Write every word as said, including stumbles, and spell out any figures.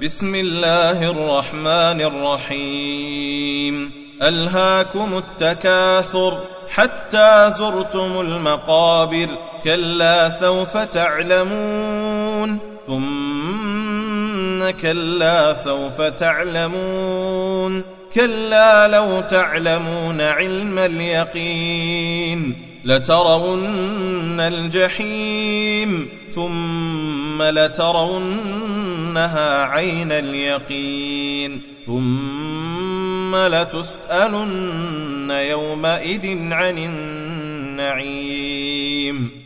بسم الله الرحمن الرحيم. ألهاكم التكاثر حتى زرتم المقابر، كلا سوف تعلمون ثم كلا سوف تعلمون كلا لو تعلمون علم اليقين لترون الجحيم ثم لترونها عين اليقين ثم لتسألن يومئذ عن النعيم.